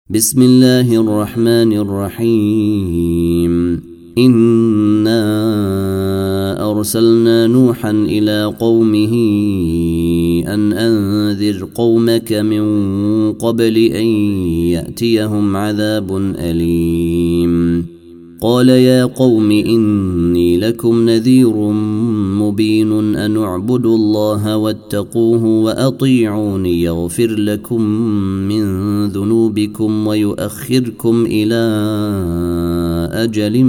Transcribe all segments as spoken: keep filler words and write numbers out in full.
بسم الله الرحمن الرحيم. إنا أرسلنا نوحا إلى قومه أن أنذر قومك من قبل أن يأتيهم عذاب أليم. قال يا قوم إني لكم نذير مبين أن اعبدوا الله واتقوه وأطيعوني يغفر لكم من ذنوبكم ويؤخركم إلى أجل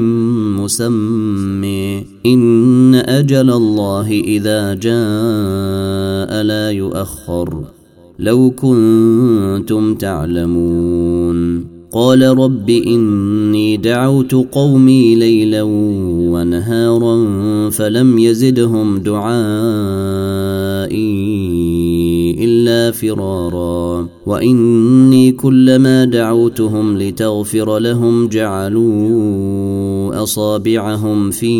مسمى إن أجل الله إذا جاء لا يؤخر لو كنتم تعلمون. قال رب إني دعوت قومي ليلا ونهارا فلم يزدهم دعائي إلا فرارا وإني كلما دعوتهم لتغفر لهم جعلوا أصابعهم في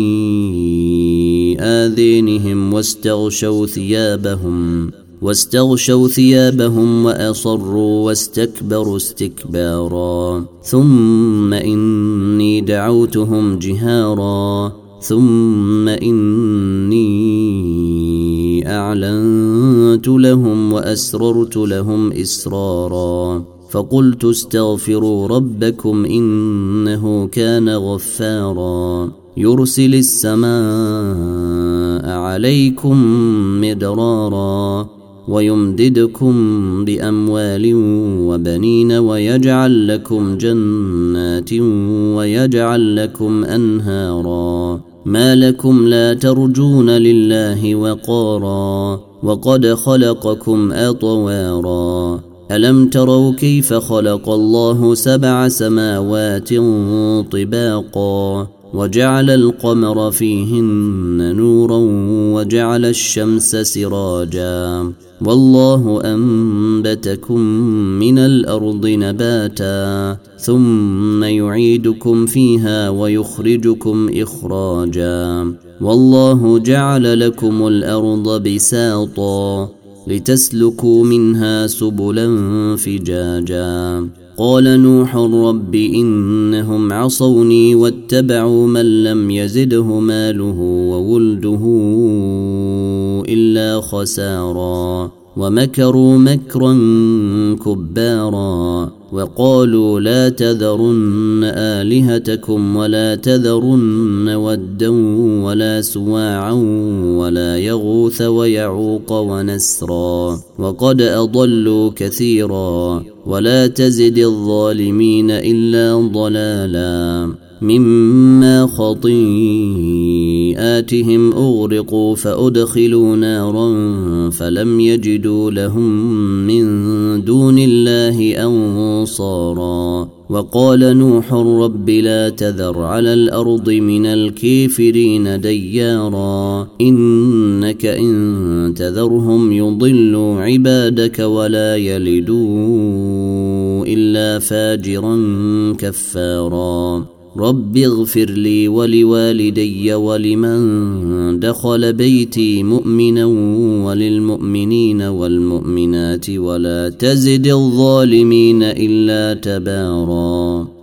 آذينهم واستغشوا ثيابهم واستغشوا ثيابهم وأصروا واستكبروا استكبارا ثم إني دعوتهم جهارا ثم إني أعلنت لهم وأسررت لهم إسرارا فقلت استغفروا ربكم إنه كان غفارا يرسل السماء عليكم مدرارا ويمددكم بأموال وبنين ويجعل لكم جنات ويجعل لكم أنهارا ما لكم لا ترجون لله وقارا وقد خلقكم أطوارا ألم تروا كيف خلق الله سبع سماوات طباقا وجعل القمر فيهن نورا وجعل الشمس سراجا والله أنبتكم من الأرض نباتا ثم يعيدكم فيها ويخرجكم إخراجا والله جعل لكم الأرض بساطا لتسلكوا منها سبلا فجاجا. قال نوح رب إنهم عصوني واتبعوا من لم يزده ماله وولده إلا خسارا ومكروا مكرا كبارا وقالوا لا تذرن آلهتكم ولا تذرن ودا ولا سواعا ولا يغوث ويعوق ونسرا وقد أضلوا كثيرا ولا تزد الظالمين إلا ضلالا مما خطيئاتهم أغرقوا فأدخلوا نارا فلم يجدوا لهم من دون الله أنصارا وقال نوح رب لا تذر على الأرض من الكافرين ديارا إنك إن تذرهم يضلوا عبادك ولا يلدوا إلا فاجرا كفارا رب اغفر لي ولوالدي ولمن دخل بيتي مؤمنا وللمؤمنين والمؤمنات ولا تزد الظالمين إلا تبارا.